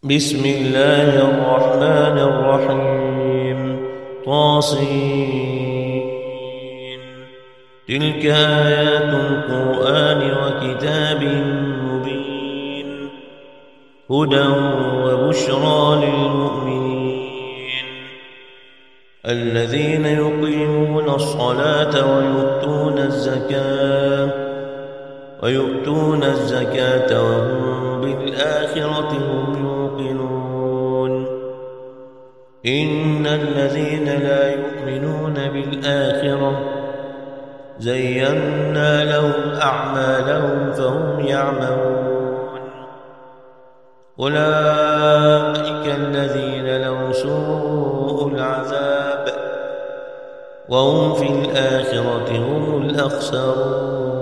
بسم الله الرحمن الرحيم طاسين تلك آيات القرآن وكتاب مبين هدى وبشرى للمؤمنين الذين يقيمون الصلاة ويؤتون الزكاة وهم بالآخرة هم يوقنون إن الذين لا يؤمنون بالآخرة زينا لهم أعمالهم فهم يعملون أولئك الذين لهم سوء العذاب وهم في الآخرة هم الأخسرون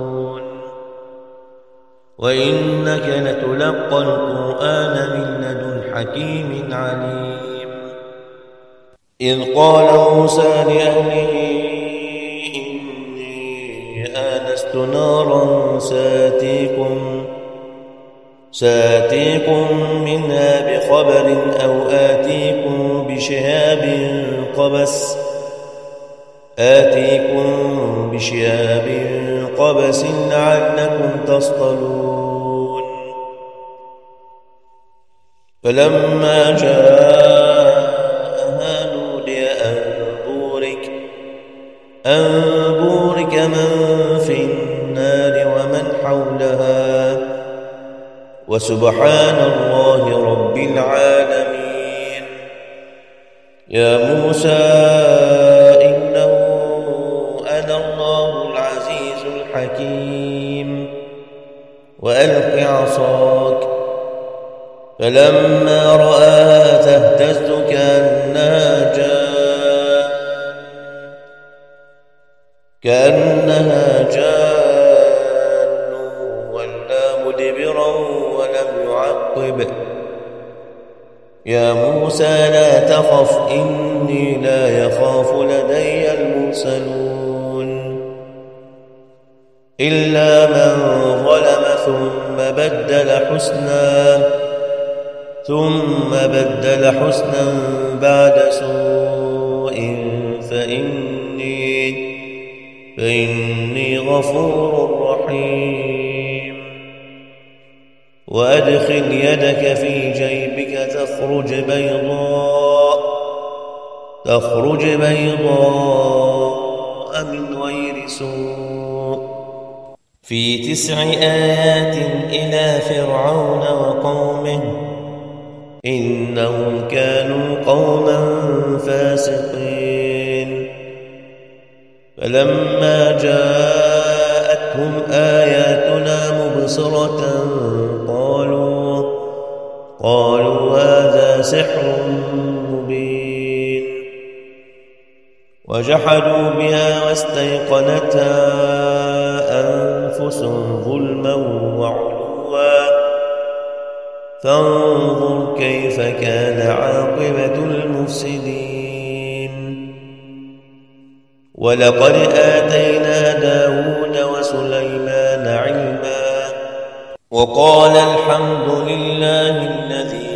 وإنك لتلقى القرآن من لدن حكيم عليم إذ قال موسى لأهله إني آنست نارا سآتيكم منها بخبر أو آتيكم بشهاب قبس لعلكم تصطلون فلما جاءها نودي أن بورك من في النار ومن حولها وسبحان الله رب العالمين يا موسى إنه أنا الله العزيز الحكيم وألق عصاك فلما رآها تهتز كأنها جان ولا مدبرا ولم يعقب يا موسى لا تخف إني لا يخاف لدي المرسلون إلا من ظلم ثم بدل حسنا بعد سوء فإني غفور رحيم وأدخل يدك في جيبك تخرج بيضاء من غير سوء في 9 آيات إلى فرعون وقومه إنهم كانوا قوما فاسقين فلما جاءتهم آياتنا مبصرة قالوا هذا سحر مبين وجحدوا بها واستيقنتها أنفسهم ظلما وعلوا فانظر كيف كان عاقبة المفسدين ولقد آتينا داود وسليمان علما وقال الحمد لله الذي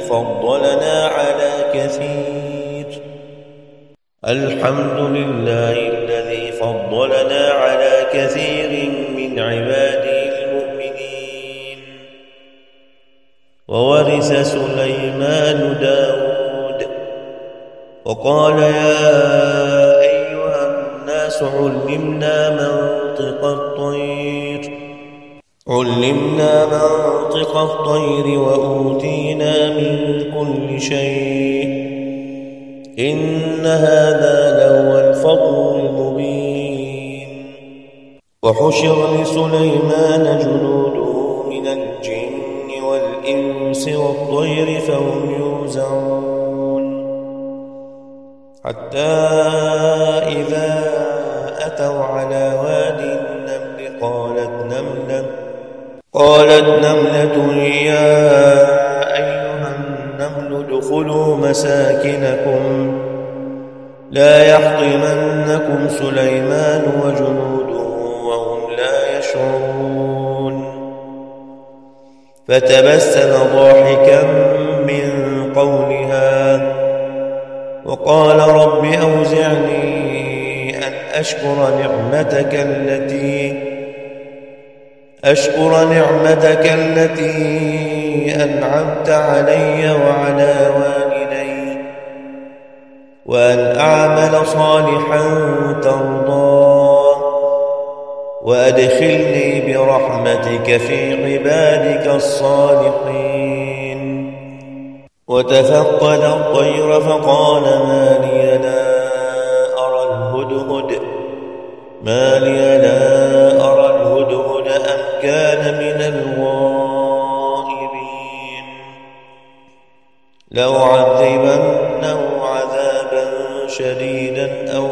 فضلنا على كثير من عباده المؤمنين وورث سليمان داود وقال يا أيها الناس علمنا منطق الطير وأوتينا من كل شيء إن هذا لهو الفضل المبين وحشر لسليمان جنوده من الجن والإنس والطير فهم يوزعون حتى إذا أتوا على وادي النمل قالت نملة يا أيها النمل ادخلوا مساكنكم لا يحطمنكم سليمان وجنوده وهم لا يشعرون فتبسم ضاحكا من قال رب أوزعني أن أشكر نعمتك التي أنعمت علي وعلى والدي وأن أعمل صالحا ترضاه وأدخلني برحمتك في عبادك الصالحين. وتفقد الطير فقال ما لي لا أرى الهدهد أم كان من الغائبين لأعذبنه عذابا شديدا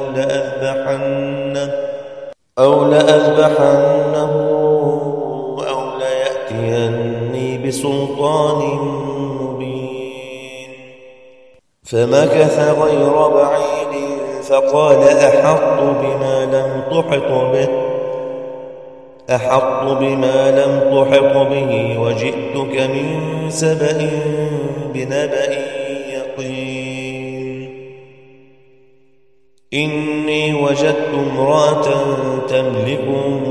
أو لأذبحنه أو ليأتيني بسلطان مبين. فمكث غير بعيد فقال أحط بما لم تحط به وجئتك من سبأ بنبأ يقين. إني وجدت امرأة تملكهم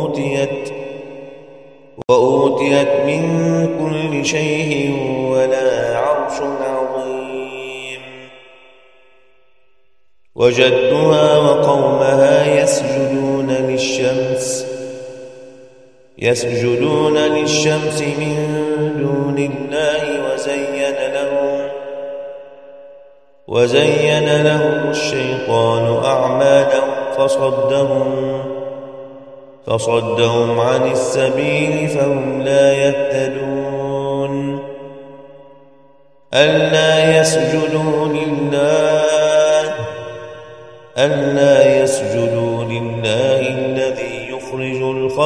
وأوتيت من كل شيء ولها عرش عظيم. وجدتها وقومها يسجدون للشمس من دون الله وزين لهم الشيطان أعمالهم فصدهم عن السبيل فهم لا يهتدون. ألا يسجدوا لله الذي يخرج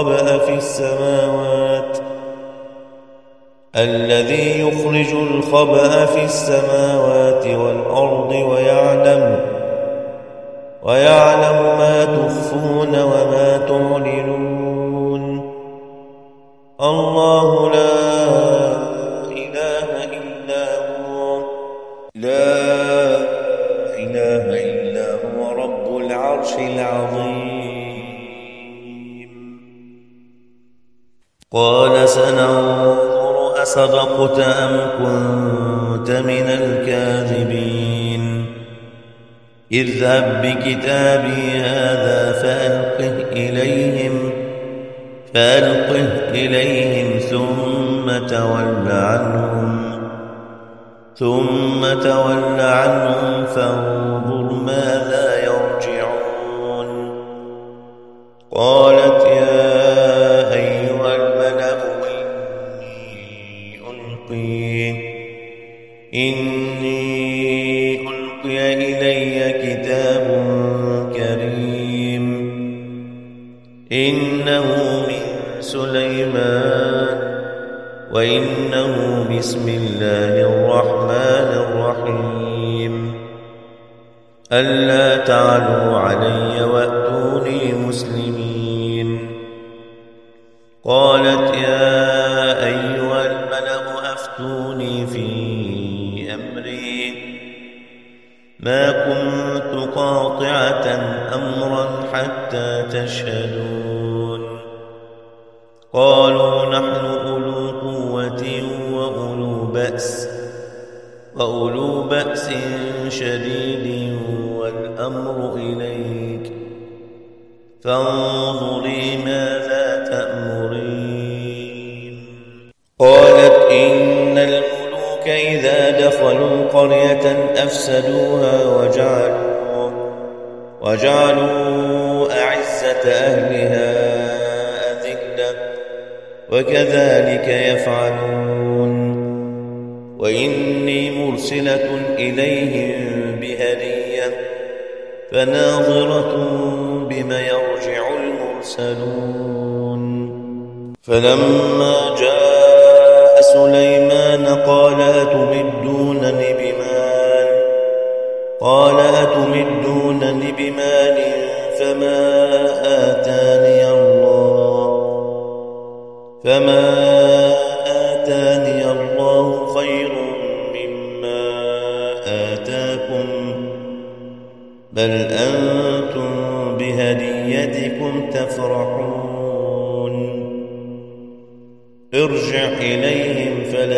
الخبأ في السماوات والأرض ويعلم ما تخفون وما تعلنون. الله لا إله إلا هو رب العرش العظيم. قال سننظر أصدقت أم كنت من الكاذبين. اذهب بكتابي هذا فألقه إليهم ثم تول عنهم فانظر ماذا يرجعون. قالت يا أيها الملأ إني ألقي إلي كتاب كريم إنه من سليمان وإنه بسم الله الرحمن الرحيم. ألا تعلوا علي وأتوني مسلمين. قالت يا أيها الملأ أفتوني في أمري ما كنت قاطعة أمرا حتى تشهدون. قالوا نحن أولو قوة وأولو بأس شديد والأمر إليك فانظري ماذا تأمرين. قالت إن الملوك إذا دخلوا قرية أفسدوها وجعلوا أعزة أهلها أذلة وكذلك يفعلون. وإني مرسلة إليهم بهدية فناظرة بما يرجع المرسلون. فلما جاء سليمان قال أتمدونني بمال فما آتاني الله خير مما آتاكم بل أنتم بهديتكم تفرحون ارجع إليهم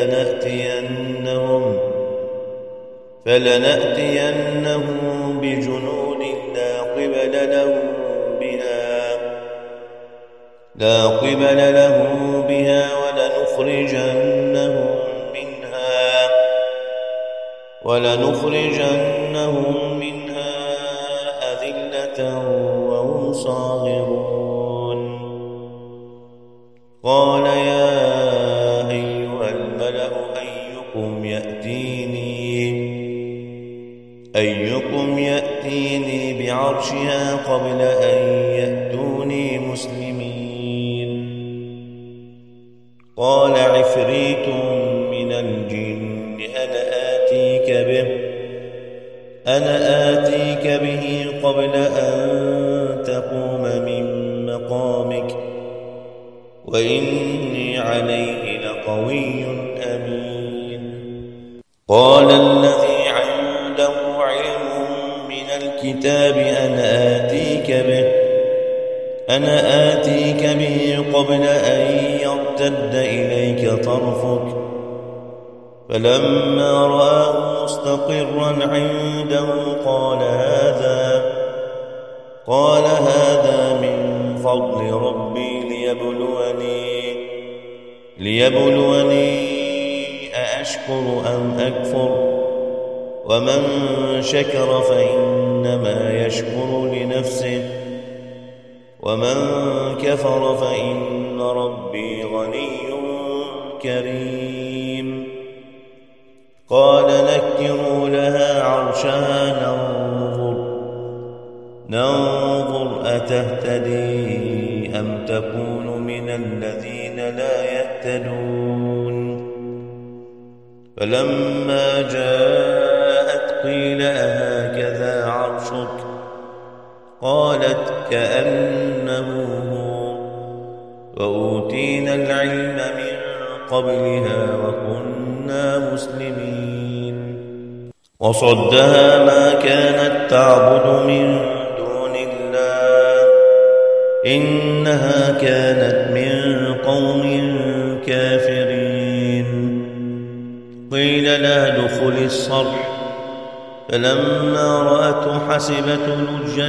فلنأتينهم بجنود لا قبل لهم بها ولنخرجنهم منها أذلة وهم صاغرون قال يا أيها الملأ أيكم يأتيني بعرشها قبل أن يأتوني مسلمين قال عفريت من الجن أنا آتيك به قبل أن تقوم من مقامك وإني عليه لقوي أمين قال الذي عنده علم من الكتاب أنا آتيك به قبل أن يرتد إليك طرفك فلما رآه مستقرا عنده قال هذا من فضل ربي ليبلوني أأشكر أم أكفر ومن شكر فإنما يشكر لنفسه ومن كفر فإن ربي غني كريم قال نكروا لها عرشها ننظر أتهتدي أم تكون من الذين لا يهتدون فلما جاءت قيل أهكذا عرشك قالت كأنه هو وأوتينا العلم من قبلها وكنا مسلمين وصدها ما كانت تعبد من دون الله إنها كانت من قوم كافرين قيل لها ادخل الصرح فلما رأته حسبته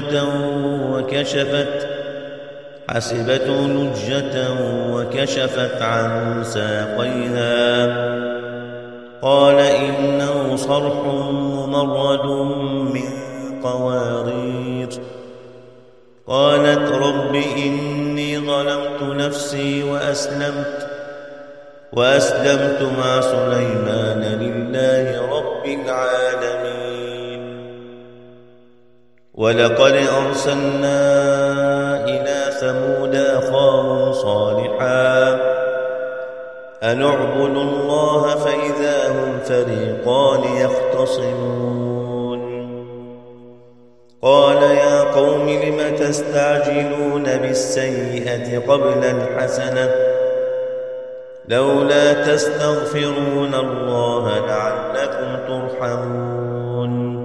لجة وكشفت عن ساقيها قال إنه صرح ممرد من قوارير قالت رب إني ظلمت نفسي وأسلمت مع سليمان لله رب العالمين ولقد أرسلنا إلى ثمود أخاهم صالحا أن اعبدوا الله فإذا هم فريقان يختصمون قال يا قوم لم تستعجلون بالسيئة قبل الحسنة لولا تستغفرون الله لعلكم ترحمون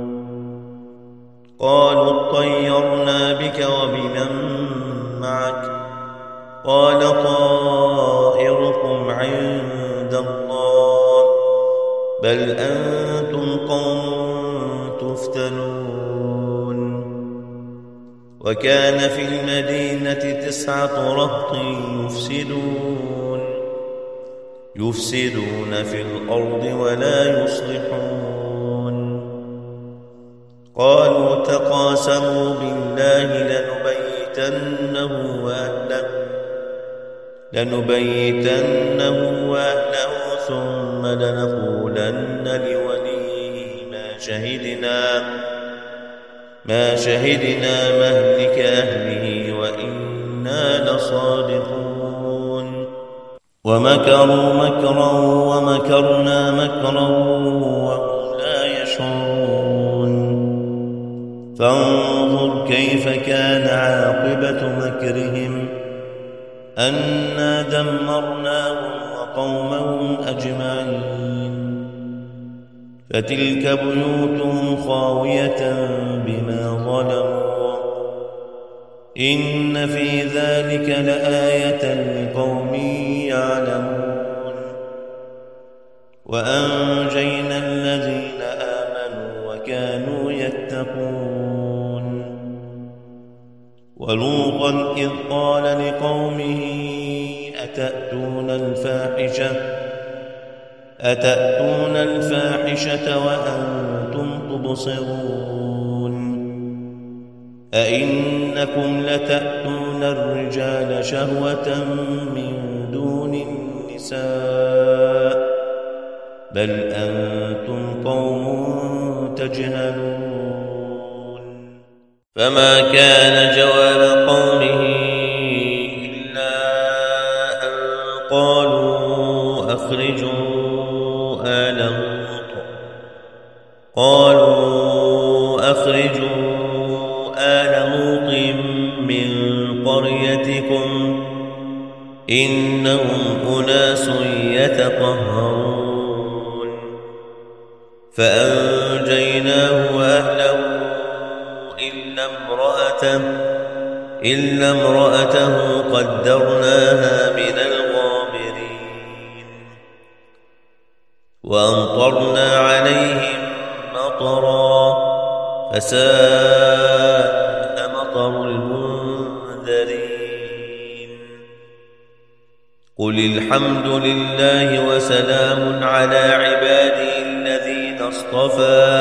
قالوا اطيرنا بك وبمن معك قال طائركم عند الله بل أنتم قوم تفتنون وكان في المدينة 9 رهط يفسدون في الأرض ولا يصلحون قالوا تقاسموا بالله لنبيتنه وأهله ثم لنقولن لوليه ما شهدنا مهلك أهله وإنا لصادقون ومكروا مكرا ومكرنا مكرا وهم لا يشعرون فانظر كيف كان عاقبة مكرهم أنا دمرناهم وقومهم أجمعين فتلك بيوتهم خاوية بما ظلموا إن في ذلك لآية لقوم يعلمون وأنجينا الذين آمنوا وكانوا يتقون ولوطا إذ قال لقومه أتأتون الفاحشة وأنتم تبصرون أئنكم لتأتون الرجال شهوة من دون النساء بل أنتم قوم تجهلون فما كان جواب قومه إلا أن قالوا أخرجوا آل لوط من قريتكم إنهم أناس يتطهرون فأنجيناه وأهله إلا امرأته قدرناها من الغابرين وأمطرنا عليهم مطرا فساء مطر المنذرين قل الحمد لله وسلام على عباده الذين اصطفى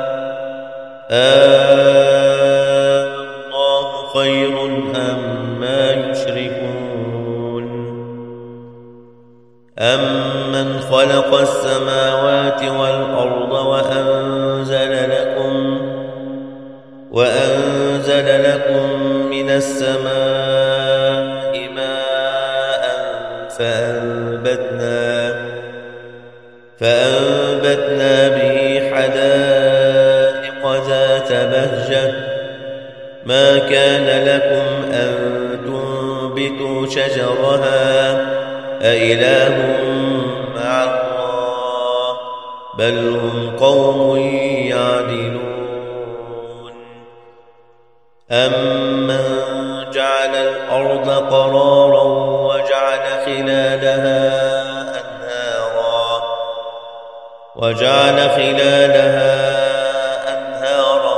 الله خير أما يشركون أمن خلق السماوات والأرض وأنزل لكم من السماء ماء فأنبتنا به حدائق ذات بهجة ما كان لكم أن تنبتوا شجرها أإله مع الله بل هم قوم يعدلون أمن جعل الأرض قرارا وجعل خلالها أنهارا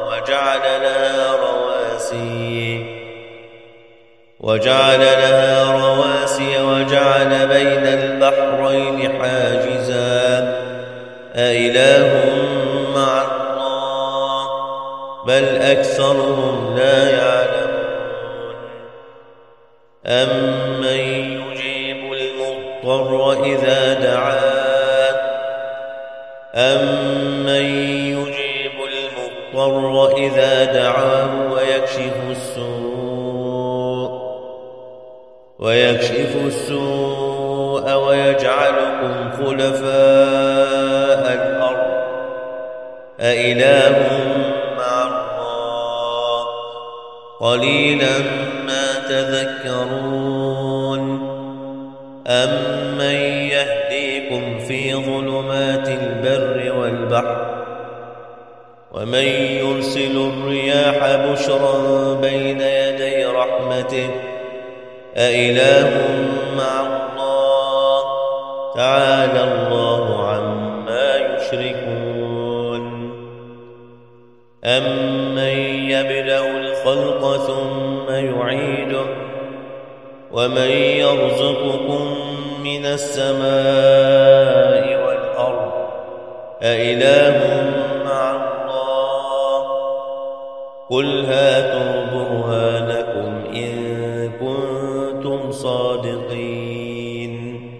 وجعل لها رواسي وجعل بين البحرين حاجزا أإله مع الله بل أكثرهم لا يعلمون أمن يجيب المضطر إذا دعاه ويكشف السوء ويجعلكم خلفاء الأرض أإله مع الله قليلا ما تذكرون أمن يهديكم في ظلمات البر والبحر ومن يرسل الرياح بشرا بين يدي رحمته أإله مع الله تعالى الله عما يشركون أمن يبدأ الخلق ثم يعيده ومن يرزقكم من السماء والأرض أإله مع الله قل هاتوا برهانكم إن كنتم صادقين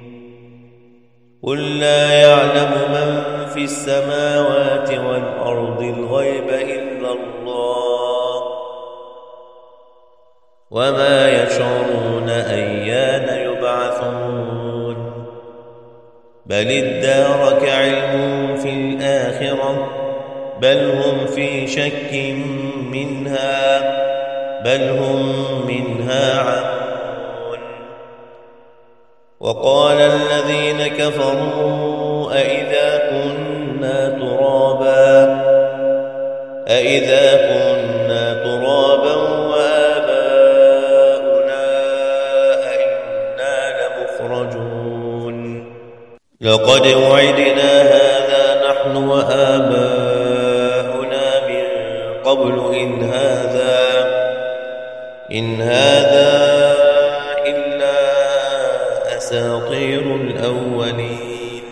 قل لا يعلم من في السماوات والأرض الغيب إلا الله وما يشعرون أيان يبعثون بل ادارك علمهم في الآخرة بل هم في شك منها بل هم منها عمون وقال الذين كفروا أئذا كنا كنا ترابا أإذا كنا ترابا وآباؤنا أئنا لمخرجون لقد وعدنا هذا نحن وآباؤنا من قبل إن هذا إلا أساطير الأولين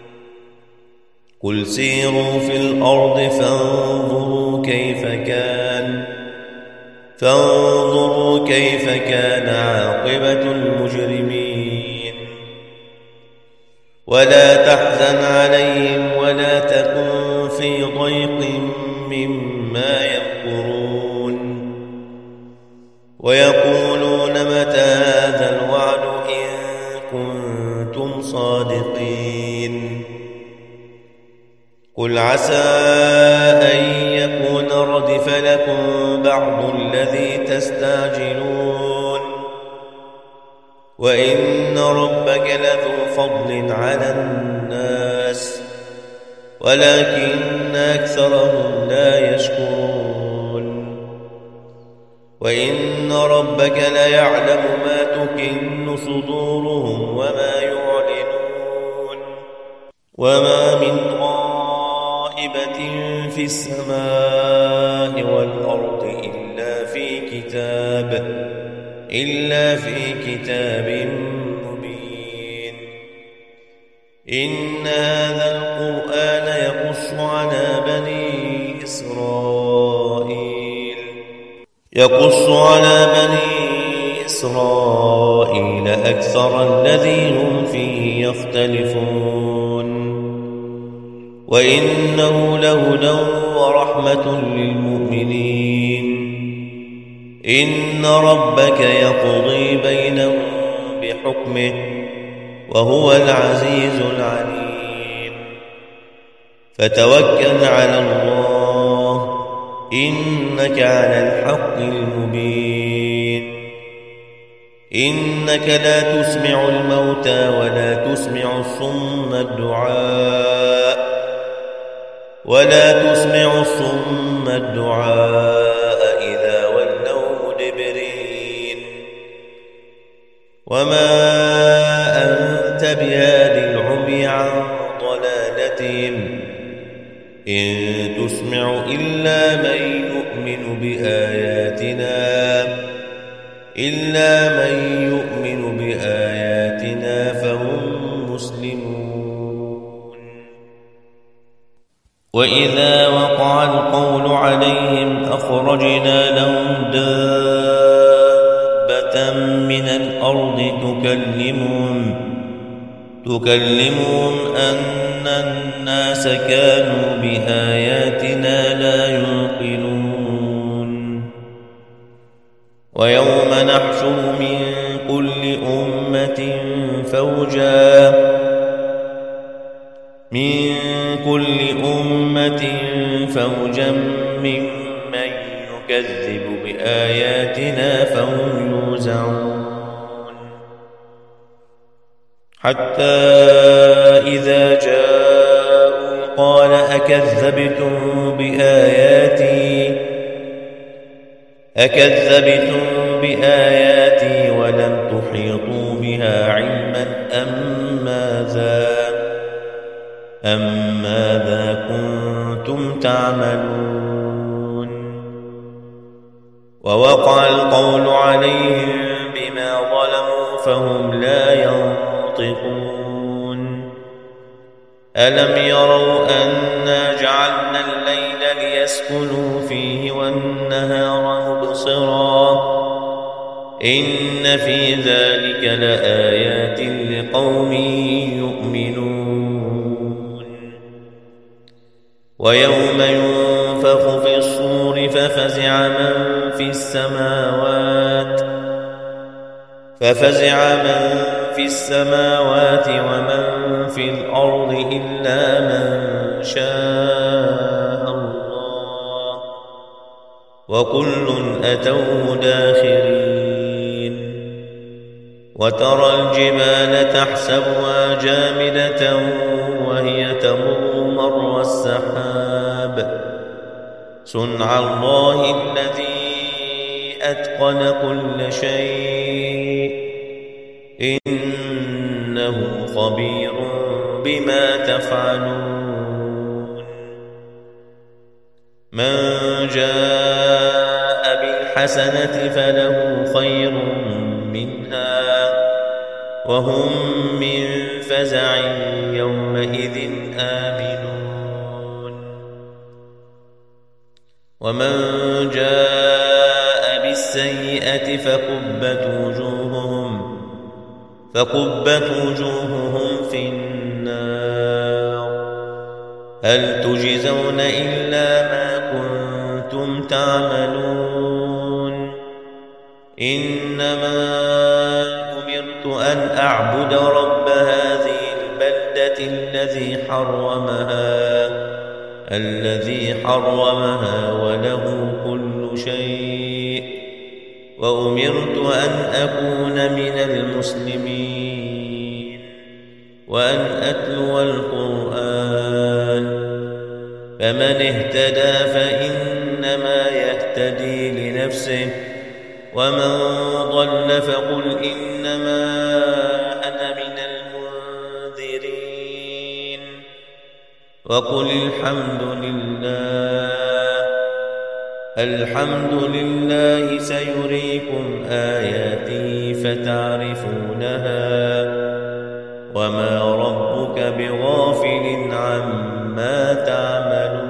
قل سيروا في الأرض فانظروا كيف كان عاقبة المجرمين ولا تحزن عليهم ولا تكن في ضيق مما يمكرون ويقولون متى هذا الوعد إن كنتم صادقين قل عسى أن يكون ردف لكم بعض الذي تستعجلون وإن ربك لذو فضل على الناس ولكن أكثرهم لا يشكرون وإن ربك ليعلم ما تكن صدورهم وما يعلنون وما من غائبة في السماء والأرض إلا في كتاب مبين إن هذا القرآن يقص على بني إسرائيل أكثر الذي هم فيه يختلفون وإنه لهدى ورحمة للمؤمنين إن ربك يقضي بينهم بحكمه وهو العزيز العليم فتوكل على الله إنك على الحق المبين إنك لا تسمع الموتى ولا تسمع الصم الدعاء إذا ولوا مدبرين وما أنت بهاد العمي عن ضلالتهم إن تسمع إلا من يؤمن بآياتنا فهم مسلمون وإذا وقع القول عليهم أخرجنا لهم دابة من الأرض تكلمهم أن الناس كانوا بآياتنا لا يوقنون ويوم نحشر من كل أمة فوجا ممن يكذب بآياتنا فهم يوزعون حتى إذا جاءوا قال أكذبتم بآياتي ولم تحيطوا بها علما أم ماذا كنتم تعملون ووقع القول عليهم بما ظلموا فهم لا ينطقون ألم يروا أنا جعلنا الليل ليسكنوا فيه والنهار مبصرا إن في ذلك لآيات لقوم يؤمنون ويوم ينفخ في الصور ففزع من في السماوات ومن في الأرض إلا من شاء الله وكل أتوه داخرين وترى الجبال تحسبها جامدة وهي تمر مر السحاب صنع الله الذي أتقن كل شيء إنه خبير بما تفعلون من جاء بالحسنة فله خير منها وهم من فزع يومئذ آمنون ومن جاء بالسيئة فكبت وجوههم في النار هل تجزون إلا ما كنتم تعملون إنما أمرت أن أعبد رب هذه البلدة الذي حرمها وله كل شيء وأمرت أن أكون من المسلمين وأن أتلو القرآن فمن اهتدى فإنما يهتدي لنفسه ومن ضل فقل إنما أنا من المنذرين وقل الحمد لله سيريكم آياته فتعرفونها وما ربك بغافل عما تعملون